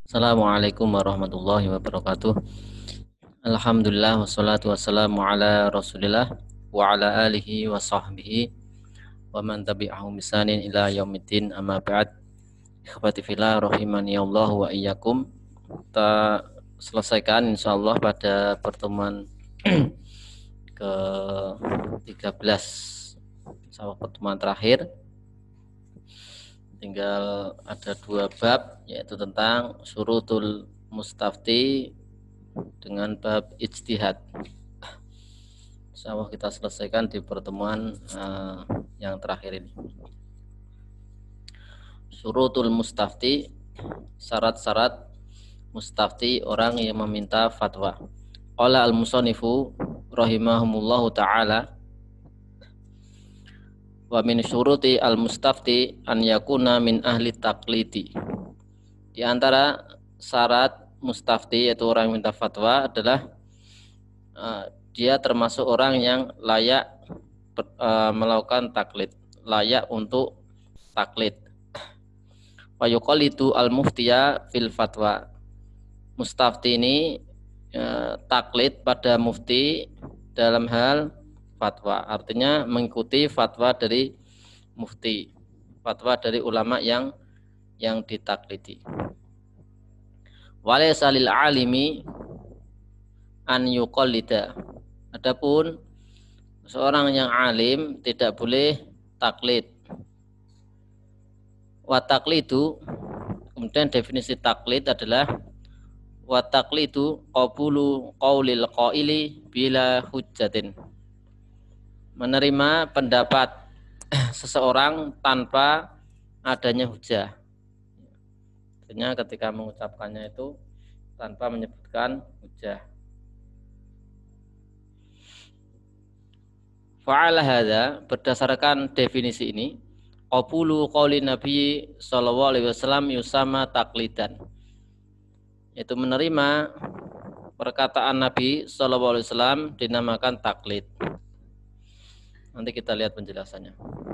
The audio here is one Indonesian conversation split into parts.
Assalamualaikum warahmatullahi wabarakatuh. Alhamdulillah wassalatu wassalamu ala Rasulillah wa ala alihi wa sahbihi wa man tabi'ahum bisanin ila yaumiddin, amma ba'd. Ikhwati fillah rahimani Allah wa iyyakum. Kita selesaikan insyaallah pada pertemuan ke 13, sama pertemuan terakhir. Tinggal ada 2 bab, yaitu tentang syurutul mustafti dengan bab ijtihad. Insyaallah kita selesaikan di pertemuan yang terakhir ini. Syurutul mustafti, syarat-syarat mustafti, orang yang meminta fatwa. Qala al-musannifu rahimahumullahu ta'ala, wa min syuruti al-mustafti an yakuna min ahli taqlidi. Di antara syarat mustafti, yaitu orang yang minta fatwa, adalah dia termasuk orang yang layak melakukan taklid, layak untuk taklid. Wa yuqallidu al-muftiya fil fatwa. Mustafti ini taklid pada mufti dalam hal fatwa, artinya mengikuti fatwa dari mufti, fatwa dari ulama yang ditaklidi. Walaysa lil alimi an yuqallida. Adapun seorang yang alim tidak boleh taklid. Wa taqlidu, kemudian definisi taklid adalah wa taqlidu qabulu qaulil qaili bila hujjatin. Menerima pendapat seseorang tanpa adanya hujah. Artinya ketika mengucapkannya itu tanpa menyebutkan hujah. Fa'ala hadza, berdasarkan definisi ini, qabulu qauli Nabi sallallahu alaihi wasallam yusama taqlidan. Yaitu menerima perkataan Nabi sallallahu alaihi wasallam dinamakan taklid. Nanti kita lihat penjelasannya.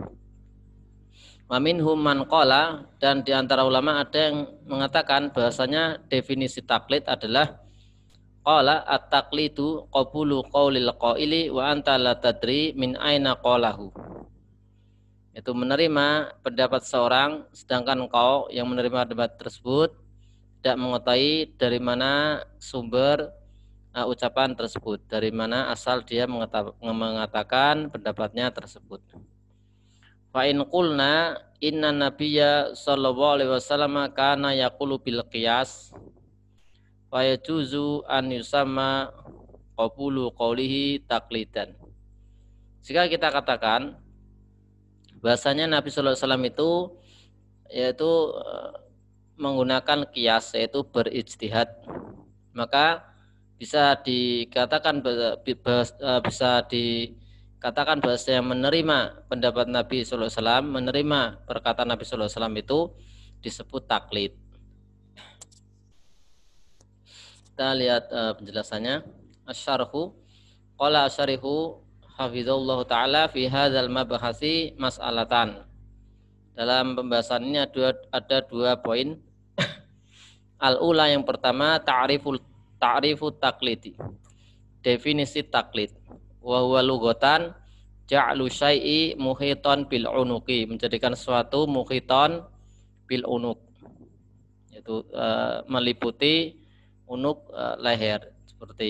Wa minhum man qala, dan di antara ulama ada yang mengatakan bahasanya definisi taklid adalah qala at-taqlidu qabulu qaulil qaili wa anta la tadri min aina qalahu. Itu menerima pendapat seorang sedangkan engkau yang menerima pendapat tersebut tidak mengetahui dari mana sumber ucapan tersebut, dari mana asal dia mengatakan pendapatnya tersebut. Fa in qulna inna nabiyya sallallahu alaihi wasallam kana yaqulu bil qiyas fa yajuzu an yusamma qabulu qawlihi taqlidan. Jika kita katakan bahasanya Nabi sallallahu alaihi wasallam itu yaitu menggunakan qiyas, yaitu berijtihad, maka bisa dikatakan bahasa yang menerima pendapat Nabi sallallahu alaihi wasallam, menerima perkataan Nabi sallallahu alaihi wasallam itu disebut taklid. Kita lihat penjelasannya. Asy-syarhu, qala asy-syarihu hafizallahu taala fi hadzal mabhasi mas'alatan. Dalam pembahasan ini ada 2 poin. Al-ula, yang pertama, ta'rifu taklidi, definisi taklid. Wa huwa lughatan ja'lu syai'i muhitan bil unuqi, menjadikan sesuatu muhitan bil unuq, yaitu meliputi unuk, leher, seperti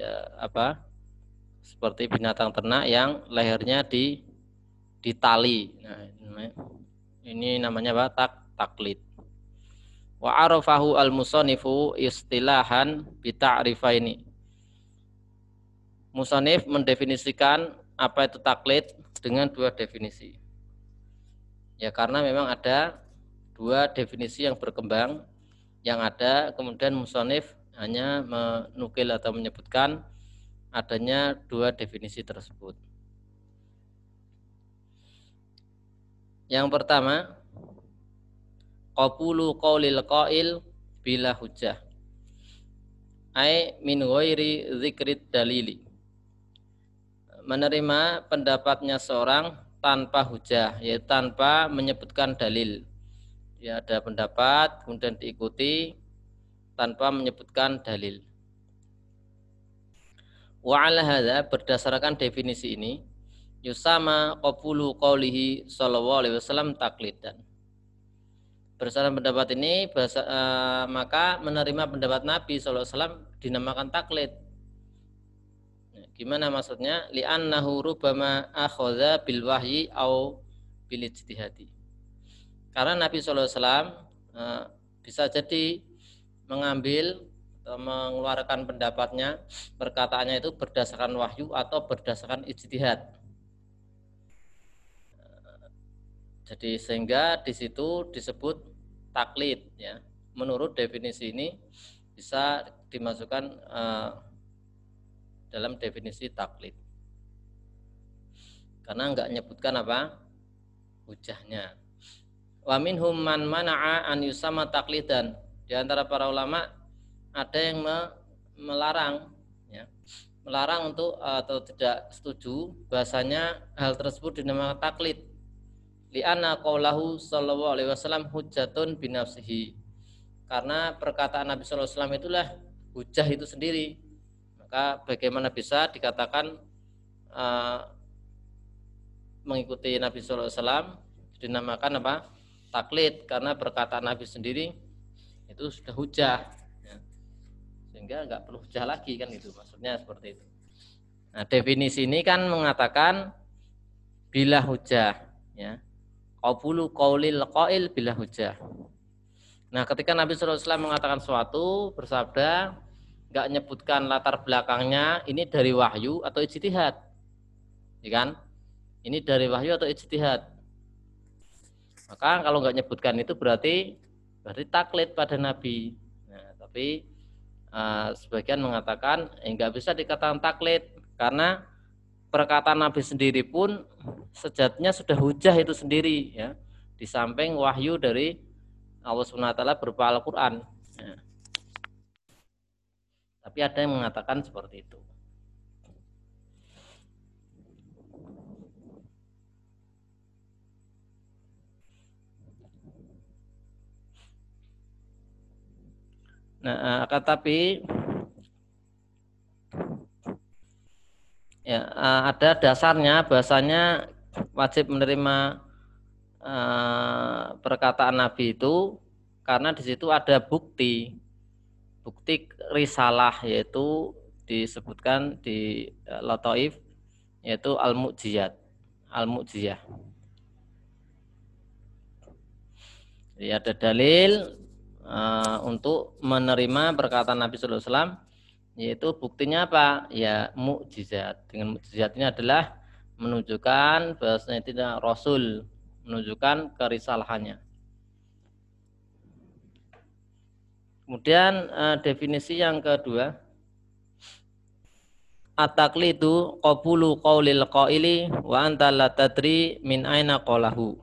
seperti binatang ternak yang lehernya ditali. Nah, ini namanya apa? Taklid. Wa arafahu al-musannifu istilahan bi ta'rifaini. Musannif mendefinisikan apa itu taklid dengan 2 definisi. Ya, karena memang ada 2 definisi yang berkembang yang ada, kemudian musannif hanya menukil atau menyebutkan adanya 2 definisi tersebut. Yang pertama, qabulu qaulil qail bila hujjah, ai min ghairi dzikrid dalili. Menerima pendapatnya seorang tanpa hujah, yaitu tanpa menyebutkan dalil. Ya, ada pendapat kemudian diikuti tanpa menyebutkan dalil. Wa ala hadza, berdasarkan definisi ini, yusama qabulu qaulihi sallallahu alaihi wasallam taklidan. Berdasarkan pendapat ini maka menerima pendapat Nabi sallallahu alaihi wasallam dinamakan taklid. Gimana maksudnya? Li'annahu rubbama akhadha bil wahyi au bil ijtihadi. Karena Nabi sallallahu alaihi wasallam bisa jadi mengambil atau mengeluarkan pendapatnya, perkataannya itu berdasarkan wahyu atau berdasarkan ijtihad. Jadi sehingga di situ disebut taklid, ya. Menurut definisi ini bisa dimasukkan dalam definisi taklid. Karena enggak menyebutkan apa? Hujahnya. Wa minhum man mana'a an yusama taklidan. Di antara para ulama ada yang melarang, ya, melarang untuk atau tidak setuju bahasanya hal tersebut dinamakan taklid. Li'anna qaulahu sallallahu alaihi wasallam hujjatun binafsihi. Karena perkataan Nabi sallallahu alaihi wasallam itulah hujah itu sendiri. Maka bagaimana bisa dikatakan mengikuti Nabi sallallahu alaihi wasallam dinamakan apa? Taklid, karena perkataan Nabi sendiri itu sudah hujah, ya. Sehingga nggak perlu hujah lagi, kan itu maksudnya seperti itu. Nah, definisi ini kan mengatakan bila hujah, ya, qabulu qaulil qail bila hujah. Nah, ketika Nabi sallallahu alaihi wasallam mengatakan sesuatu, bersabda, nggak nyebutkan latar belakangnya, ini dari wahyu atau ijtihad, ya kan? Ini dari wahyu atau ijtihad. Maka kalau nggak nyebutkan itu berarti taklid pada Nabi. Nah, tapi sebagian mengatakan nggak bisa dikatakan taklid karena perkataan Nabi sendiri pun sejatinya sudah hujah itu sendiri, ya, di samping wahyu dari Allah SWT berupa Al-Quran. Ya. Tapi ada yang mengatakan seperti itu. Nah, tapi ya, ada dasarnya bahasanya wajib menerima perkataan Nabi itu karena di situ ada bukti risalah, yaitu disebutkan di Lataif, yaitu al-mu'jizat, al-mu'jizah. Jadi ada dalil untuk menerima perkataan Nabi sallallahu alaihi wasallam, yaitu buktinya apa? Ya mukjizat. Dengan mukjizat ini adalah menunjukkan bahwasanya tidak Rasul, menunjukkan kerisalahannya. Kemudian definisi yang kedua, at-taqlidu qabulu qaulil qaili wa anta la tadri min aina qalahu.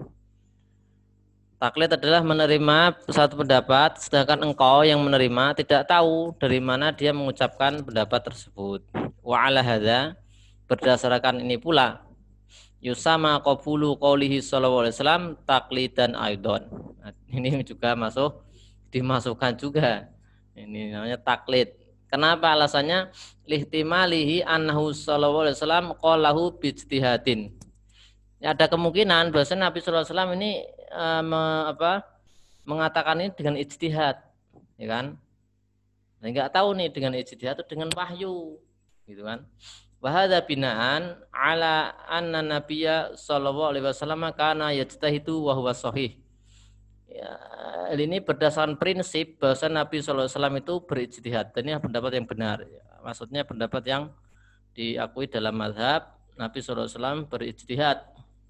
Taklid adalah menerima satu pendapat, sedangkan engkau yang menerima tidak tahu dari mana dia mengucapkan pendapat tersebut. Wa ala hadza, berdasarkan ini pula, yusama qabulu qaulihi sallallahu alaihi wasallam taklidan aidon. Nah, ini juga dimasukkan juga. Ini namanya taklid. Kenapa alasannya? Lihtimalihi annahu sallallahu alaihi wasallam qalahu bi ijtihadin. Ya, ada kemungkinan bahwa Nabi sallallahu alaihi wasallam ini mengatakan ini dengan ijtihad, ya kan? Nah, enggak tahu nih dengan ijtihad atau dengan wahyu, gitu kan? Wa hadza binaan ala anna nabiyya sallallahu alaihi wasallam kana yajtahidu wa huwa shahih. Ya, ini berdasarkan prinsip bahwa Nabi sallallahu alaihi wasallam itu berijtihad. Dan ini pendapat yang benar. Maksudnya pendapat yang diakui dalam mazhab, Nabi sallallahu alaihi wasallam berijtihad.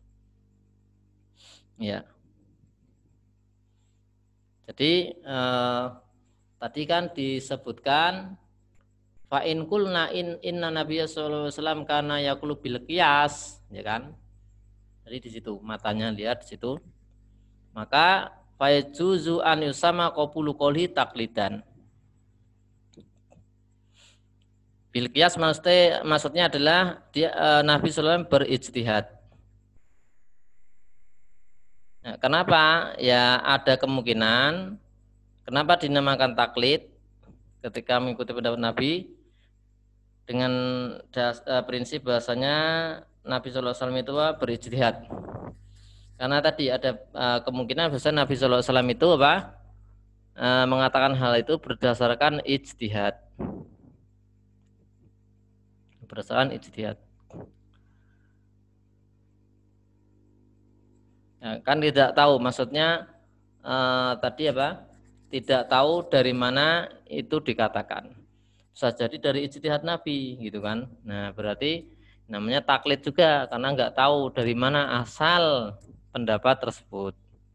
Ya. Jadi tadi kan disebutkan fa in qulna inna nabiyya sallallahu alaihi wasallam kana yaqulu bil qiyas, ya kan? Jadi di situ matanya lihat di situ. Maka fa yajuzu an yusama qabulu qouli taqlidan. Bil qiyas maksudnya adalah dia Nabi sallallahu alaihi wasallam berijtihad. Nah, kenapa? Ya ada kemungkinan Kenapa dinamakan taklid ketika mengikuti pendapat Nabi? Dengan prinsip bahasanya Nabi Sallallahu Alaihi Wasallam itu berijtihad. Karena tadi ada kemungkinan besar Nabi Sallallahu Alaihi Wasallam itu mengatakan hal itu berdasarkan ijtihad. Berdasarkan ijtihad. Ya, kan tidak tahu, maksudnya tadi apa? Tidak tahu dari mana itu dikatakan. Bisa jadi dari ijtihad Nabi gitu kan. Nah, berarti namanya taklid juga karena nggak tahu dari mana asal pendapat tersebut.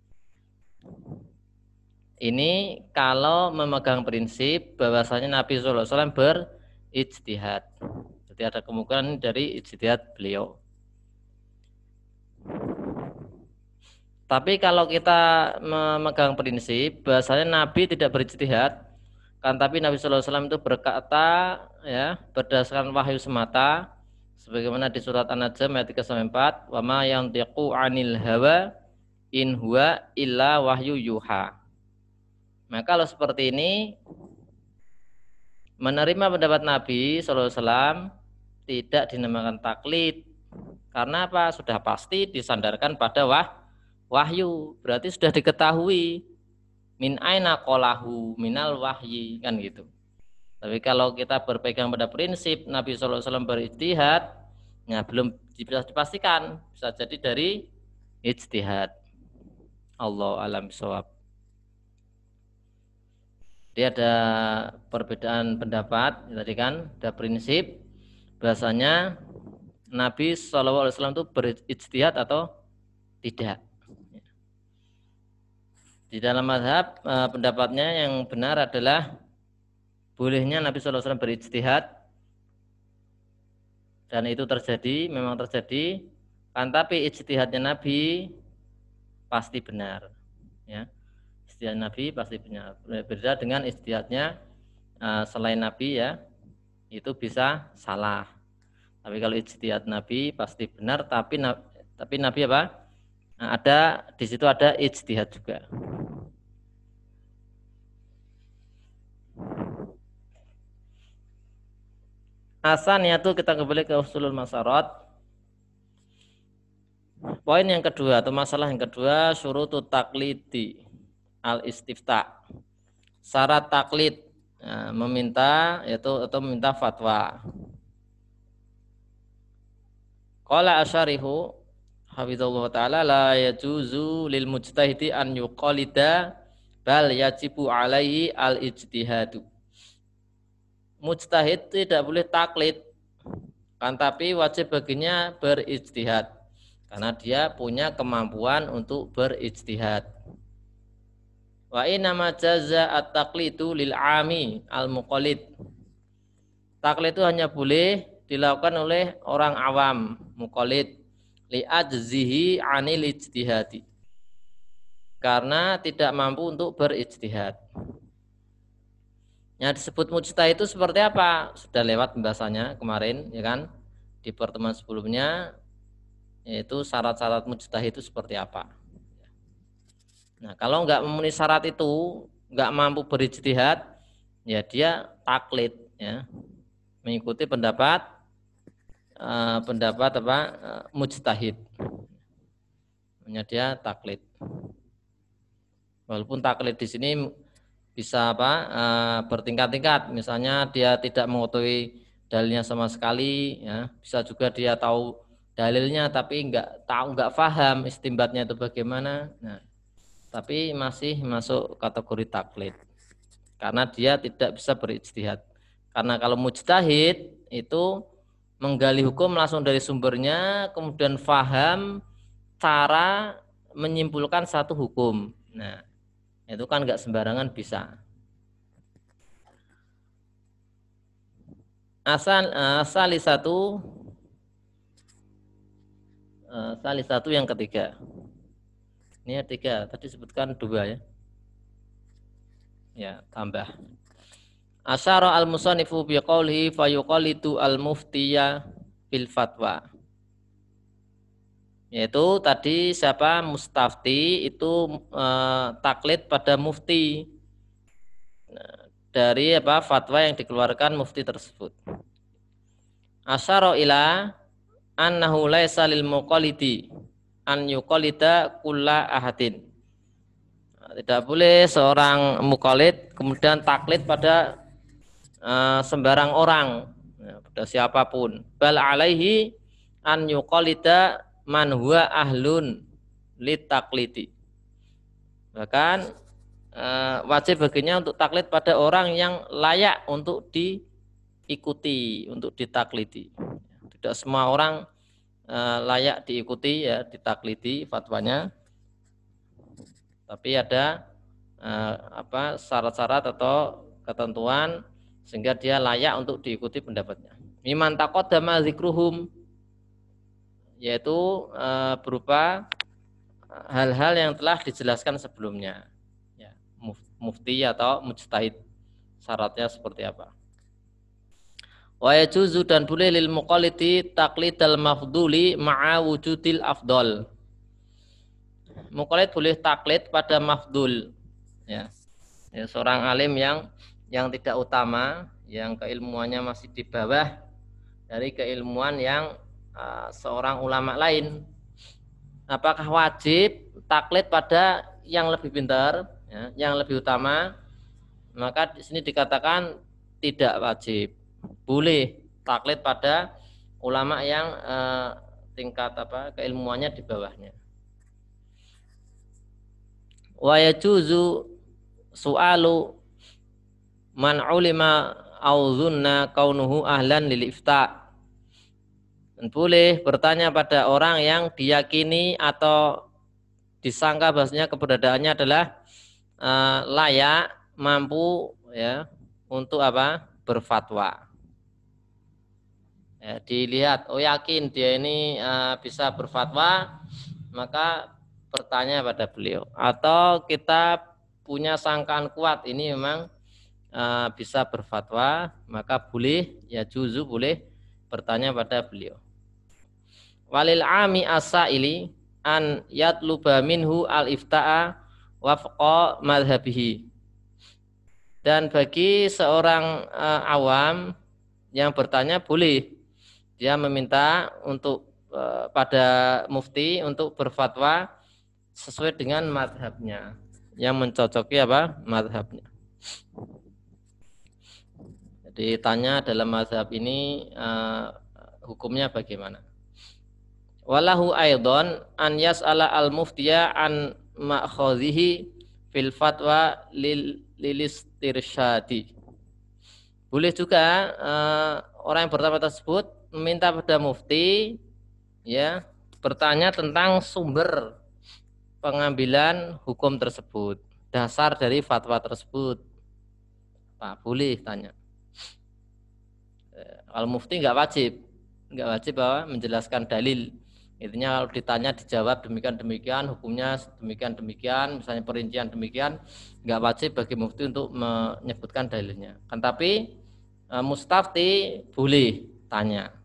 Ini kalau memegang prinsip bahwasanya Nabi Sallallahu Alaihi Wasallam berijtihad. Jadi ada kemungkinan dari ijtihad beliau. Tapi kalau kita memegang prinsip bahwasanya Nabi tidak berijtihad, kan tapi Nabi Sallallahu Alaihi Wasallam itu berkata ya berdasarkan wahyu semata, sebagaimana di surat An-Najm ayat 3-4, wa ma yantiqu 'anil hawa in huwa illa wahyu yuha. Maka kalau seperti ini menerima pendapat Nabi Sallallahu Alaihi Wasallam tidak dinamakan taklid. Karena apa? Sudah pasti disandarkan pada wahyu. Berarti sudah diketahui min aina qalahu minal wahyi, kan gitu. Tapi kalau kita berpegang pada prinsip Nabi Sallallahu Alaihi Wasallam berijtihad, ya belum bisa dipastikan, bisa jadi dari ijtihad. Allah alam bisawab. Dia ada perbedaan pendapat tadi kan, ada prinsip bahasanya Nabi Sallallahu Alaihi Wasallam itu berijtihad atau tidak. Di dalam mazhab pendapatnya yang benar adalah bolehnya Nabi Sallallahu Alaihi Wasallam berijtihad, dan itu terjadi, memang terjadi. Kan tapi ijtihadnya Nabi pasti benar, ya. Ijtihad Nabi pasti benar. Berbeda dengan ijtihadnya selain Nabi, ya, itu bisa salah. Tapi kalau ijtihad Nabi pasti benar, tapi Nabi apa? Ada di situ ada ijtihad juga. Asalnya tuh kita kembali ke usulul masyarat. Poin yang kedua atau masalah yang kedua, syurutut taklidi al-istifta. Syarat taklid meminta yaitu atau meminta fatwa. Qala asyarihu hafizallahu ta'ala la yajuzu lil mujtahidi an yuqalida bal yajibu alaihi al-ijtihadu. Mujtahid tidak boleh taklid, kan tapi wajib baginya berijtihad karena dia punya kemampuan untuk berijtihad. Wa inna ma jaza at-taqlidu lil ami al-muqallid. Taklid itu hanya boleh dilakukan oleh orang awam, muqallid, li ajzihi anil ijtihadi. Karena tidak mampu untuk berijtihad. Yang disebut mujtahid itu seperti apa? Sudah lewat pembahasannya kemarin, ya kan? Di pertemuan sebelumnya, yaitu syarat-syarat mujtahid itu seperti apa. Nah, kalau nggak memenuhi syarat itu, nggak mampu berijtihad, ya dia taklid, ya, mengikuti pendapat mujtahid. Namanya dia taklid. Walaupun taklid di sini bisa bertingkat-tingkat. Misalnya dia tidak mengetahui dalilnya sama sekali, ya. Bisa juga dia tahu dalilnya tapi nggak paham istimbatnya itu bagaimana. Nah, tapi masih masuk kategori taklid karena dia tidak bisa berijtihad. Karena kalau mujtahid itu menggali hukum langsung dari sumbernya, kemudian faham cara menyimpulkan satu hukum. Nah, itu kan nggak sembarangan bisa. Asal satu yang ketiga. Ini ada 3, tadi sebutkan 2, ya. Ya, tambah. Asyara al-musannifu biqaulihi fayuqallidu al-muftiya bil fatwa. Yaitu tadi siapa mustafti itu taklid pada mufti. dari fatwa yang dikeluarkan mufti tersebut. Asyara ila annahu laisa lil muqallidi an yuqallida kulla ahadin. Tidak boleh seorang muqallid kemudian taklid pada sembarang orang, pada siapapun. Bal alaihi an yuqallida man huwa ahlun litaklidi. Bahkan wajib baginya untuk taklid pada orang yang layak untuk diikuti, untuk ditaklidi. Tidak semua orang layak diikuti ya, ditaklidi fatwanya. Tapi ada syarat-syarat atau ketentuan sehingga dia layak untuk diikuti pendapatnya. Miman taqaddama dzikruhum, yaitu berupa hal-hal yang telah dijelaskan sebelumnya. Ya, mufti atau mujtahid syaratnya seperti apa. Wa yajuzu, dan boleh lil muqallidi taqlidal mafduli ma'a wujudil afdol. Muqallid boleh taklid pada mafdul, ya, seorang alim yang tidak utama, yang keilmuannya masih di bawah dari keilmuan yang seorang ulama lain. Apakah wajib taklid pada yang lebih pintar, ya, yang lebih utama? Maka di sini dikatakan tidak wajib, boleh taklid pada ulama yang tingkat keilmuannya di bawahnya. Wa yajuzu su'alu man ulima au dzunna kaunuhu ahlan lil ifta. Dan boleh bertanya pada orang yang diyakini atau disangka bahasanya keberadaannya adalah layak, mampu ya untuk berfatwa. Ya, dilihat, yakin dia ini bisa berfatwa, maka bertanya pada beliau. Atau kita punya sangkaan kuat ini memang bisa berfatwa, maka boleh, ya juzu, boleh bertanya pada beliau. Walil ami asaili an yatluba minhu al ifta'a wafqa madhabihi. Dan bagi seorang awam yang bertanya, boleh dia meminta untuk pada mufti untuk berfatwa sesuai dengan madhabnya, yang mencocoki madhabnya. Jadi tanya dalam madhab ini hukumnya bagaimana. Walahu aidon an yas'ala al muftiya an ma'khadhihi fil fatwa lilistirsyadi. Boleh juga orang yang bertanya tersebut meminta pada mufti, ya, bertanya tentang sumber pengambilan hukum tersebut, dasar dari fatwa tersebut. Boleh tanya. Kalau mufti nggak wajib menjelaskan dalil. Intinya kalau ditanya dijawab demikian hukumnya demikian, misalnya perincian demikian, nggak wajib bagi mufti untuk menyebutkan dalilnya. Kan tapi mustafti boleh tanya.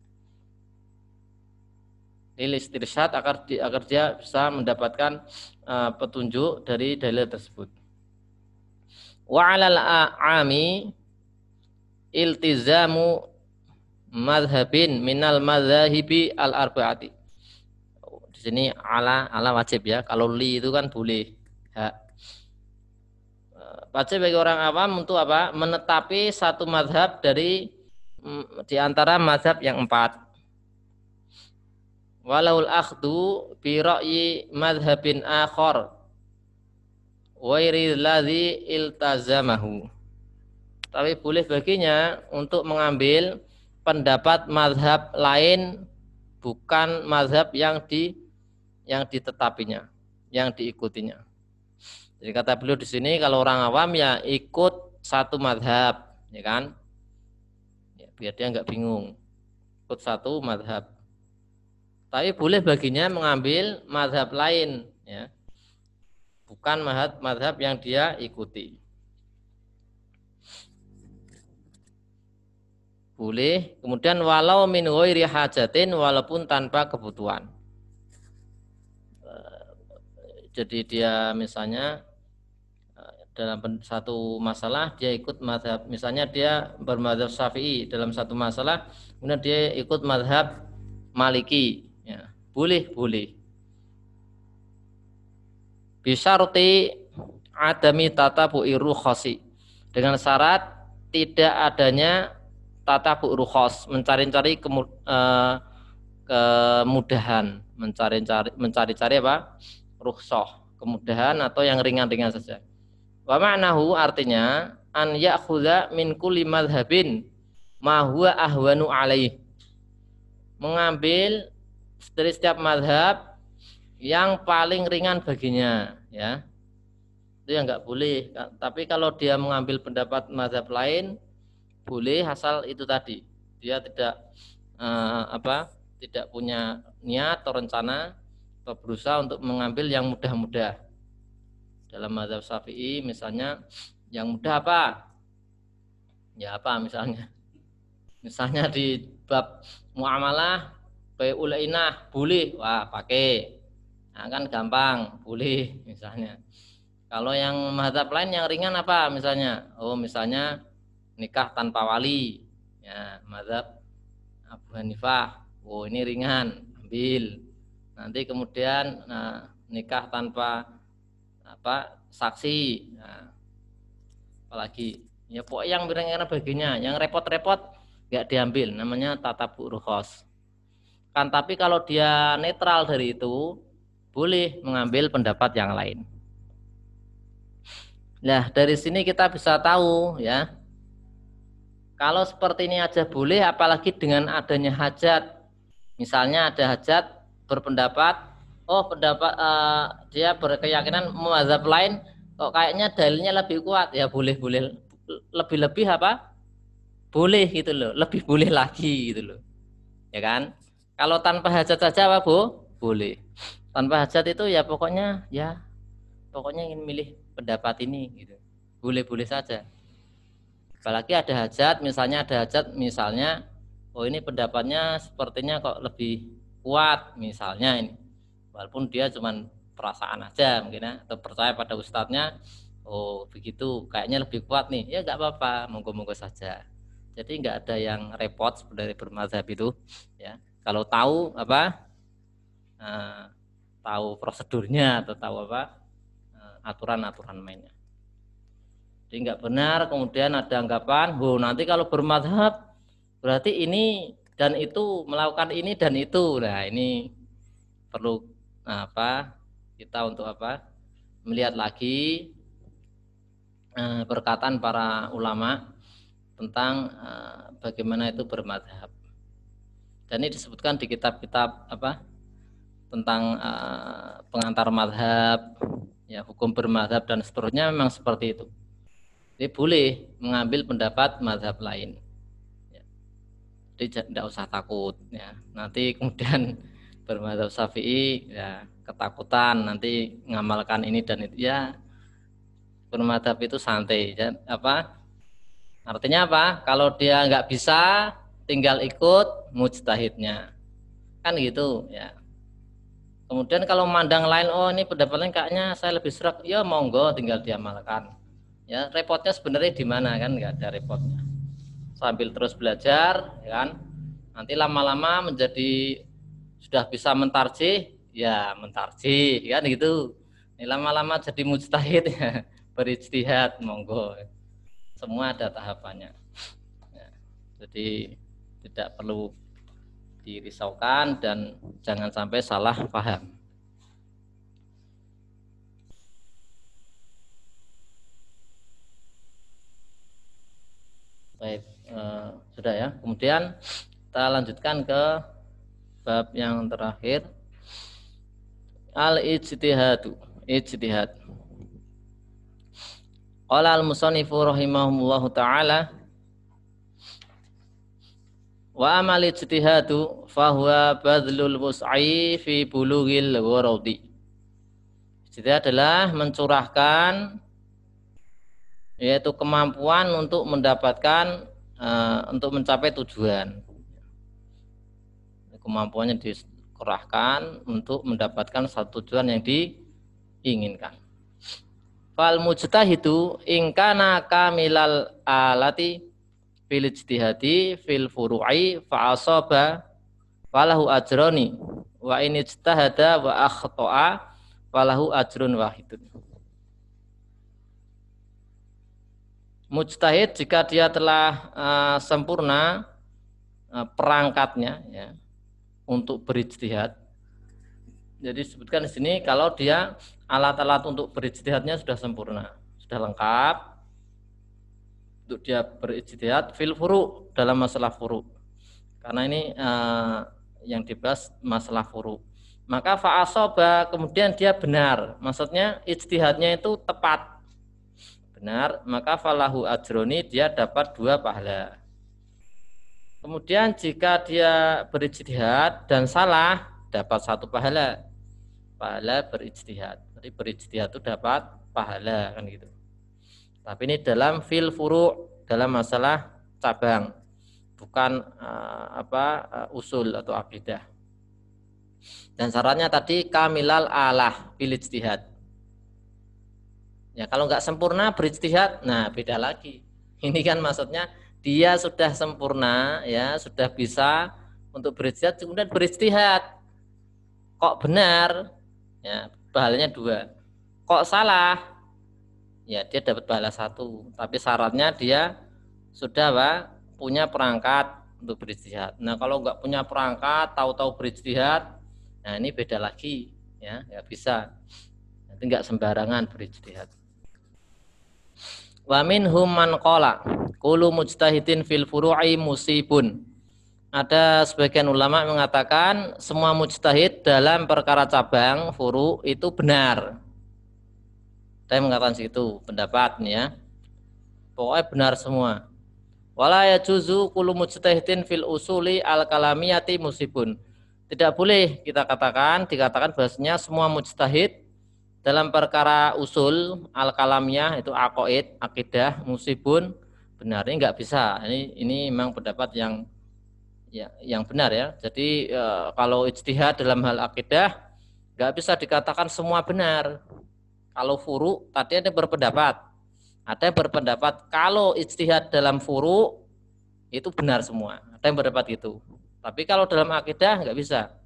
Lil istirsyad agar dia bisa mendapatkan petunjuk dari dalil tersebut. Wa 'alal a'ami iltizamu madhabin minal madzahibi al arba'ati. Di sini ala wajib ya. Kalau li itu kan boleh. Ya. Wajib bagi orang awam untuk menetapi satu madhab dari di antara madhab yang 4. Walaul akhdu bi ra'yi madhabin akhar wairi ladzi iltazamahu. Tapi boleh baginya untuk mengambil pendapat madhab lain, bukan madhab yang ditetapinya, yang diikutinya. Jadi kata beliau di sini, kalau orang awam ya ikut satu madhab, ya kan? Ya, biar dia nggak bingung, ikut satu madhab. Tapi boleh baginya mengambil madhab lain, ya, bukan madhab yang dia ikuti. Boleh. Kemudian walau min ghairi hajatin, walaupun tanpa kebutuhan. Jadi dia misalnya dalam satu masalah dia ikut mazhab, misalnya dia bermadzhab Syafi'i dalam satu masalah, kemudian dia ikut mazhab Maliki, ya, boleh. Bisa roti adami tatabu'i rukhasi, dengan syarat tidak adanya tatabu' rukhas, mencari-cari kemudahan, mencari-cari apa? Rukhsah, kemudahan atau yang ringan-ringan saja. Wa ma'nahu, artinya an ya'khudha min kulli madhhabin ma huwa ahwanu alaih, mengambil dari setiap madhab yang paling ringan baginya, ya. Itu yang enggak boleh. Tapi kalau dia mengambil pendapat madhab lain boleh, asal itu tadi dia tidak tidak punya niat atau rencana atau berusaha untuk mengambil yang mudah-mudah. Dalam mazhab Syafi'i misalnya yang mudah apa? Ya apa misalnya? Misalnya di bab muamalah bai'ul inah boleh, wah pakai. Nah, kan gampang, boleh misalnya. Kalau yang mazhab lain yang ringan apa misalnya? Oh, misalnya nikah tanpa wali. Ya, mazhab Abu Hanifah. Oh, ini ringan, ambil. Nanti kemudian nikah tanpa saksi. Nah, apalagi ya pokoknya yang ringan baginya, yang repot-repot nggak diambil, namanya tatabu rukhas. Kan tapi kalau dia netral dari itu boleh mengambil pendapat yang lain. Nah, dari sini kita bisa tahu, ya, kalau seperti ini aja boleh, apalagi dengan adanya hajat. Misalnya ada hajat berpendapat, dia berkeyakinan mazhab lain kok kayaknya dalilnya lebih kuat, ya boleh, lebih apa? Boleh gitu loh, lebih boleh lagi gitu loh. Ya kan? Kalau tanpa hajat saja apa, Bu? Boleh. Tanpa hajat itu ya pokoknya ingin milih pendapat ini gitu. Boleh-boleh saja. Apalagi ada hajat, misalnya oh ini pendapatnya sepertinya kok lebih kuat misalnya ini. Walaupun dia cuma perasaan aja mungkin ya, atau percaya pada ustadznya, oh begitu kayaknya lebih kuat nih, ya nggak apa-apa, monggo-monggo saja. Jadi nggak ada yang repot sebenarnya bermazhab itu, ya. Kalau tahu tahu prosedurnya atau tahu aturan-aturan mainnya. Jadi nggak benar kemudian ada anggapan, nanti kalau bermazhab berarti ini dan itu, melakukan ini dan itu. Nah, ini perlu kita untuk melihat lagi perkataan para ulama tentang bagaimana itu bermadzhab. Dan ini disebutkan di kitab-kitab tentang pengantar madhab, ya, hukum bermadhab dan seterusnya, memang seperti itu. Jadi boleh mengambil pendapat madhab lain. Jadi tidak usah takut, ya. Nanti kemudian bermadzhab Syafi'i ya ketakutan nanti ngamalkan ini dan itu, ya. Bermadzhab itu santai, ya. Artinya apa? Kalau dia nggak bisa, tinggal ikut mujtahidnya, kan gitu, ya. Kemudian kalau mandang lain, oh ini pendapat lain kayaknya saya lebih serak, ya monggo tinggal diamalkan. Ya, repotnya sebenarnya di mana, kan nggak ada repotnya. Sambil terus belajar, ya kan. Nanti lama-lama menjadi sudah bisa mentarjih, ya mentarjih, kan gitu. Ini lama-lama jadi mujtahid, ya, berijtihad, monggo. Semua ada tahapannya. Ya, jadi tidak perlu dirisaukan dan jangan sampai salah paham. Baik, sudah ya. Kemudian kita lanjutkan ke bab yang terakhir, al-ijtihadu, ijtihad. Qala al-musannifu rahimahullahu taala, wa amal ijtihadu fahuwa badlul wus'i fi bulughil gharadi. Ijtihad adalah mencurahkan, yaitu kemampuan untuk mendapatkan untuk mencapai tujuan. Kemampuannya dikerahkan untuk mendapatkan satu tujuan yang diinginkan. Fal mujtahidu ingkana kamilal alati fil ijtihadi fil furu'i fa asaba falahu ajroni wa in ijtahada wa akhta'a falahu ajrun wahidun. Mujtahid jika dia telah sempurna perangkatnya ya untuk berijtihad. Jadi disebutkan di sini kalau dia alat-alat untuk berijtihadnya sudah sempurna, sudah lengkap untuk dia berijtihad fil furu dalam masalah furu. Karena ini yang dibahas masalah furu. Maka fa'asoba kemudian dia benar, maksudnya ijtihadnya itu tepat, benar, maka falahu ajroni dia dapat 2 pahala. Kemudian jika dia berijtihad dan salah dapat 1 pahala. Pahala berijtihad. Jadi berijtihad itu dapat pahala kan gitu. Tapi ini dalam fil furu, dalam masalah cabang, bukan usul atau akidah. Dan syaratnya tadi kamilal alah fil ijtihad. Ya kalau nggak sempurna berijtihad, nah beda lagi. Ini kan maksudnya dia sudah sempurna, ya sudah bisa untuk berijtihad, kemudian berijtihad kok benar, ya pahalanya 2. Kok salah, ya dia dapat pahala 1. Tapi syaratnya dia sudah punya perangkat untuk berijtihad. Nah kalau nggak punya perangkat, tahu-tahu berijtihad, nah ini beda lagi, ya nggak bisa. Nanti nggak sembarangan berijtihad. Wa minhum man qala kullu mujtahidin fil furu'i musibun. Ada sebagian ulama mengatakan semua mujtahid dalam perkara cabang furu itu benar. Saya mengatakan situ pendapat ya. Pokoknya benar semua. Wala yajuzu kullu mujtahidin fil usuli al kalamiyati musibun. Tidak boleh dikatakan bahasanya semua mujtahid dalam perkara usul al-kalamiyah itu aqaid, akidah, musibun benar. Ini enggak bisa. Ini memang pendapat yang benar ya. Jadi kalau ijtihad dalam hal akidah enggak bisa dikatakan semua benar. Kalau furu tadi ada berpendapat. Ada yang berpendapat kalau ijtihad dalam furu itu benar semua. Ada yang berpendapat gitu. Tapi kalau dalam akidah enggak bisa.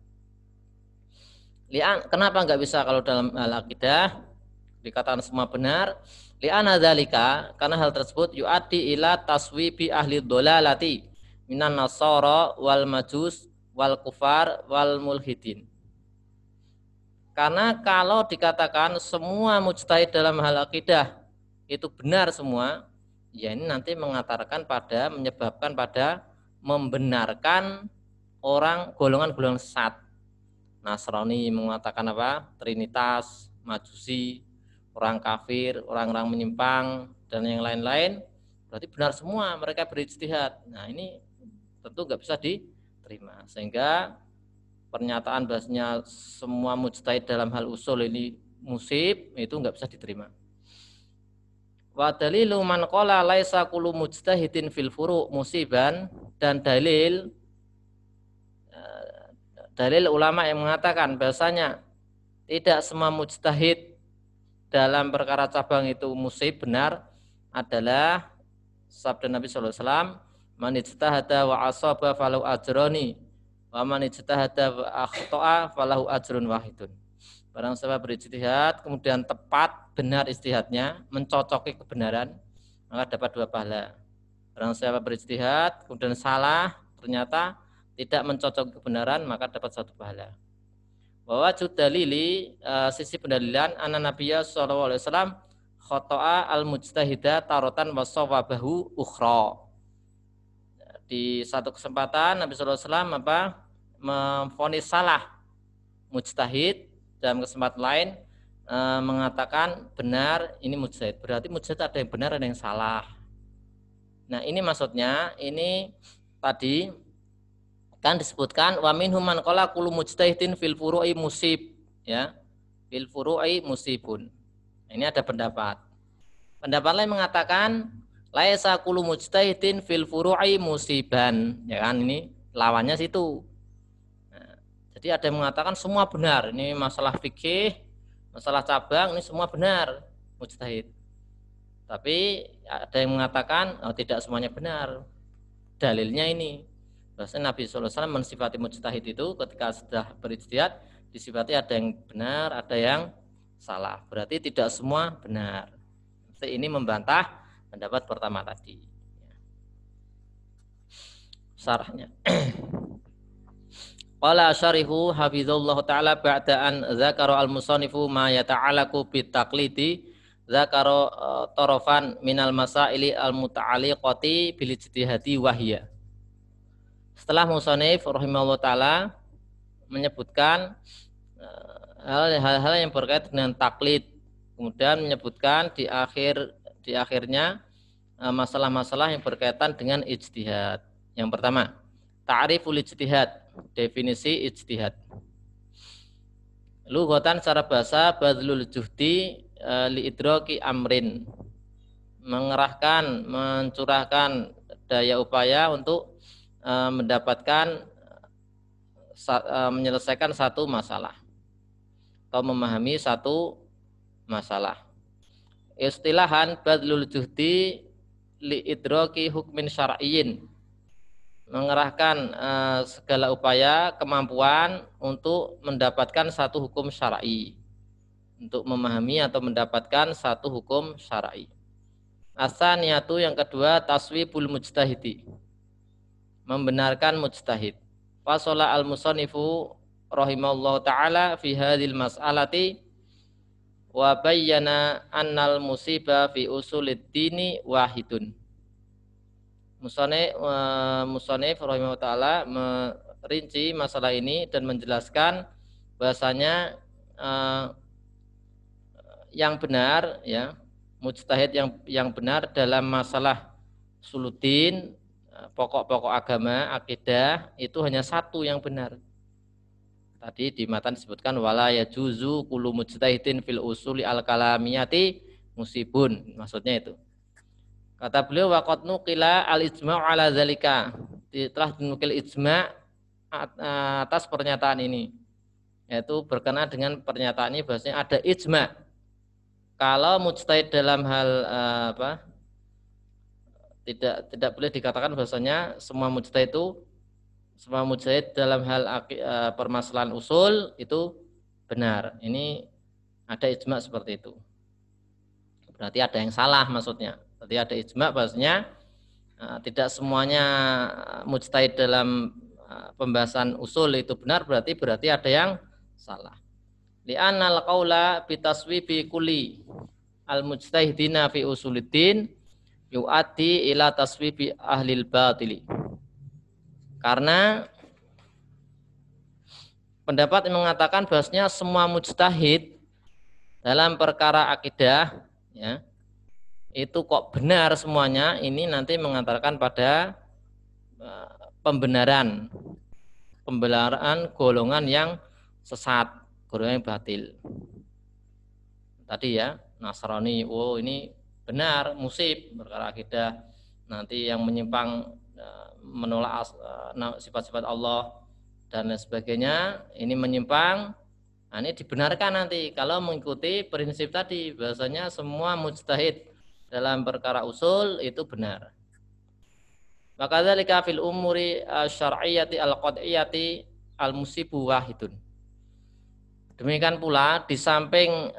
Kenapa nggak bisa kalau dalam hal akidah dikatakan semua benar? Li'anna dzalika, karena hal tersebut yu'addi ila taswibi ahli dolalati minan nasara wal majus wal kufar wal mulhidin. Karena kalau dikatakan semua mujtahid dalam hal akidah itu benar semua, ya ini nanti menyebabkan pada membenarkan orang golongan-golongan sesat. Nasrani mengatakan apa? Trinitas, Majusi, orang kafir, orang-orang menyimpang dan yang lain-lain. Berarti benar semua mereka berijtihad. Nah ini tentu nggak bisa diterima. Sehingga pernyataan bahasanya semua mujtahid dalam hal usul ini musib itu nggak bisa diterima. Wa dalilu man qala laisa kullu mujtahidin fil furu' musiban, dan dalil ulama yang mengatakan bahasanya tidak semua mujtahid dalam perkara cabang itu musib benar adalah sabda Nabi sallallahu alaihi wasallam, man ijtahada wa asaba falahu ajroni wa man ijtahada wa akhta'a falahu ajrun wahidun. Barang siapa berijtihad kemudian tepat benar ijtihadnya, mencocoki kebenaran, maka dapat 2 pahala. Barang siapa berijtihad kemudian salah, ternyata tidak mencocok kebenaran, maka dapat 1 pahala. Bahwa dalili sisi pendalilan anna Nabiyya sallallahu alaihi wasallam khata'a al-mujtahida tarotan wa shawabahu ukhra. Di satu kesempatan Nabi sallallahu alaihi wasallam memvonis salah mujtahid, dalam kesempatan lain mengatakan benar ini mujtahid. Berarti mujtahid ada yang benar ada yang salah. Nah, ini maksudnya ini tadi kan disebutkan wa minhum man qala kullu mujtahidin fil furu'i musib, ya. Fil furu'i musibun. Ini ada pendapat. Pendapat lain mengatakan laisa kullu mujtahidin fil furu'i musiban, ya kan, ini lawannya situ. Nah, jadi ada yang mengatakan semua benar. Ini masalah fikih, masalah cabang ini semua benar. mujtahid. Tapi ada yang mengatakan tidak semuanya benar. Dalilnya ini, bahwasanya Nabi sallallahu alaihi wasallam mensifati mujtahid itu ketika sudah berijtihad disifati ada yang benar, ada yang salah. Berarti tidak semua benar. Ini membantah pendapat pertama tadi. Syarahnya. Qala syarihu hafizallahu taala ba'da an dzakara al-musannifu ma yata'allaqu bit taqlidi dzakara tarafan minal masaili al-muta'alliqati bil ijtihadi wahya. Setelah musannif rahimahullahu taala menyebutkan hal-hal yang berkaitan dengan taklid, kemudian menyebutkan di akhirnya masalah-masalah yang berkaitan dengan ijtihad. Yang pertama, ta'riful ijtihad, definisi ijtihad. Lughatan secara bahasa badlul juhdi li idraki amrin, mengerahkan, mencurahkan daya upaya untuk mendapatkan menyelesaikan satu masalah atau memahami satu masalah. Istilahan badlul juhdi li idraki hukmin syar'iyyin, mengerahkan segala upaya, kemampuan untuk mendapatkan satu hukum syar'i, untuk memahami atau mendapatkan satu hukum syar'i. Asaniyatu, yang kedua, taswibul mujtahidi, membenarkan mujtahid. Fasola al-musannifu rahimahullahu ta'ala fi hadhil mas'alati wa bayyana annal musibah fi usulid dini wahidun. Musannif rahimahullah ta'ala merinci masalah ini dan menjelaskan bahasanya yang benar, ya, mujtahid yang benar dalam masalah usuluddin, pokok-pokok agama, akidah, itu hanya satu yang benar. Tadi di matan disebutkan wala yajuzu kullu mujtahidin fil usuli al kalamiyati musibun, maksudnya itu. Kata beliau waqad nuqila al-ijma' ala zalika, telah dinukil ijma' atas pernyataan ini, yaitu berkenaan dengan pernyataan ini bahwasanya ada ijma' kalau mujtahid dalam hal tidak boleh dikatakan bahwasanya semua mujtahid dalam hal permasalahan usul itu benar. Ini ada ijma' seperti itu. Berarti ada yang salah maksudnya. Berarti ada ijma' bahwasanya tidak semuanya mujtahid dalam pembahasan usul itu benar, berarti ada yang salah. Li'annal qaula bi taswibi kulli al-mujtahidina fi usuluddin yu'addi ila taswibi ahlil batili. Karena pendapat yang mengatakan bahwasanya semua mujtahid dalam perkara akidah, ya, itu kok benar semuanya, ini nanti mengantarkan pada pembenaran golongan yang sesat, golongan yang batil. Tadi ya, Nasrani, ini benar, musib perkara akidah. Nanti yang menyimpang menolak sifat-sifat Allah dan lain sebagainya, ini menyimpang. Nah, ini dibenarkan nanti kalau mengikuti prinsip tadi, bahasanya semua mujtahid dalam perkara usul itu benar. Maka dzalika fil umuri syar'iyyati al-qad'iyyati al-musibu wahidun. Demikian pula di samping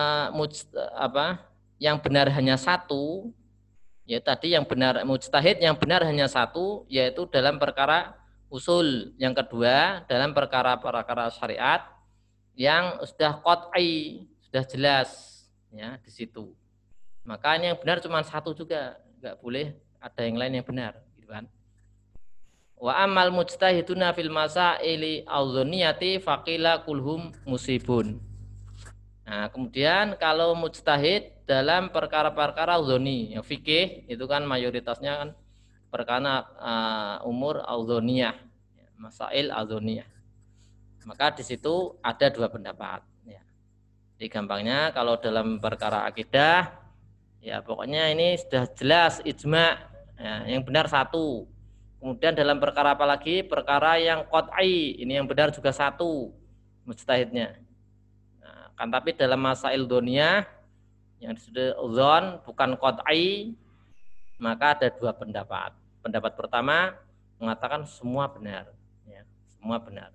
yang benar hanya satu, ya tadi yang benar mujtahid yang benar hanya satu, yaitu dalam perkara usul. Yang kedua dalam perkara syariat yang sudah qat'i, sudah jelas, ya di situ. Maka yang benar cuma satu juga, enggak boleh ada yang lain yang benar, gitu kan. Wa amal mujtahiduna fil masaili al-dhuniyati faqila kulhum musibun. Nah, kemudian kalau mujtahid dalam perkara-perkara dzoni, yang fikih itu kan mayoritasnya kan perkara umur al-dhoniyah, masail al-dhoniyah. Maka di situ ada dua pendapat, ya. Jadi gampangnya kalau dalam perkara akidah, ya pokoknya ini sudah jelas ijma', ya, yang benar satu. Kemudian dalam perkara apa lagi? Perkara yang qat'i, ini yang benar juga satu mujtahidnya. Nah, kan tapi dalam masail dunia Yang disebut dzon bukan qat'i, maka ada dua pendapat. Pendapat pertama mengatakan semua benar, ya, semua benar.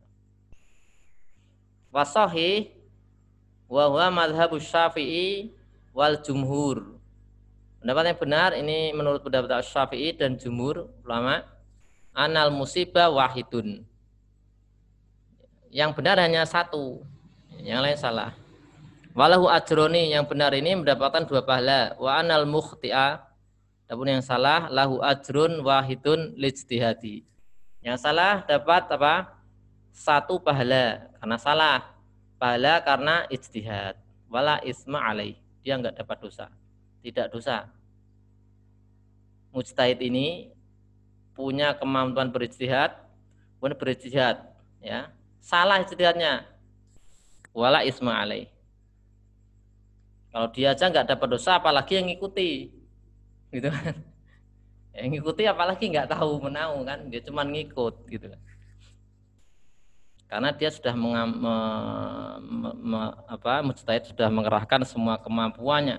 Wasahih wa huwa madhhabus Syafi'i wal jumhur. Pendapat yang benar ini menurut pendapat Syafi'i dan jumhur ulama, anal musibah wahidun. Yang benar hanya satu, yang lain salah. Walahu ajroni, yang benar ini mendapatkan dua pahala. Wa anal mukhti'a, adapun yang salah lahu ajrun wahidun lijtihadi. Yang salah dapat apa? Satu pahala karena salah. Pahala karena ijtihad. Wala isma alaih, dia enggak dapat dosa. Tidak dosa. Mujtahid ini punya kemampuan berijtihad, pun berijtihad, ya. Salah ijtihadnya. Wala isma alaih. Kalau dia aja nggak dapat dosa, apalagi yang ngikuti, gitu kan? Yang ngikuti apalagi nggak tahu menau kan? Dia cuma ngikut, gitu kan? Karena dia sudah mujtahid sudah mengerahkan semua kemampuannya.